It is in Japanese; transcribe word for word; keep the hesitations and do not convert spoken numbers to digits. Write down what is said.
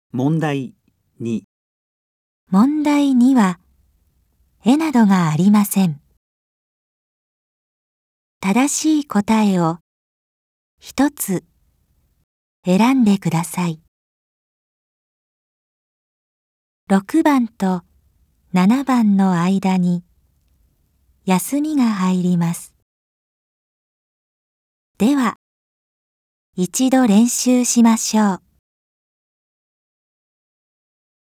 問題に。 問題には、絵などがありません。正しい答えを一つ選んでください。ろくばんとななばんの間に休みが入ります。では、一度練習しましょう。